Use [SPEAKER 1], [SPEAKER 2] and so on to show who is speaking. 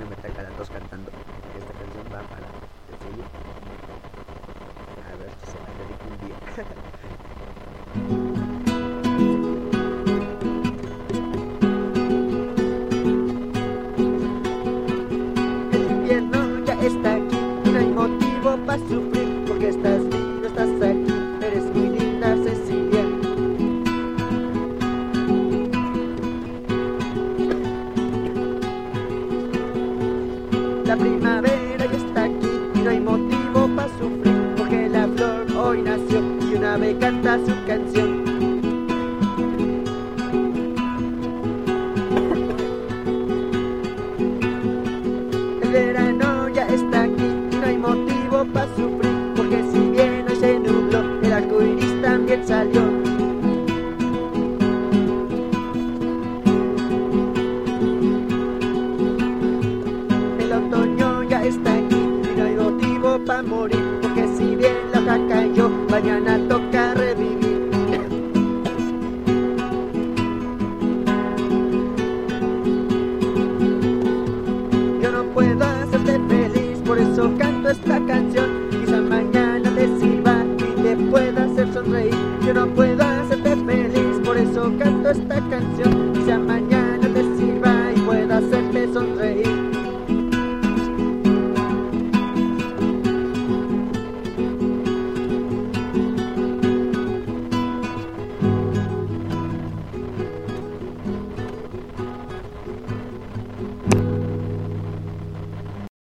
[SPEAKER 1] no me ataca las dos cantando. Esta canción va para el sello. A ver si se la dedico un día. El invierno ya está aquí y no hay motivo para sufrir, porque estás vivo, estás aquí, eres muy linda, Cecilia. La primavera ya está aquí y no hay motivo para sufrir, porque la flor hoy nació y una ave canta su canción. El verano ya está aquí y no hay motivo para sufrir, porque si bien hoy se nubló, el arco iris también salió. El otoño ya está aquí y no hay motivo para morir, porque si bien la hoja cayó, mañana toca revivir. Yo no puedo hacerte feliz, por eso canto esta canción. Quizá mañana te sirva y te pueda hacer sonreír. Yo no puedo hacerte feliz, por eso canto esta canción. Quizá mañana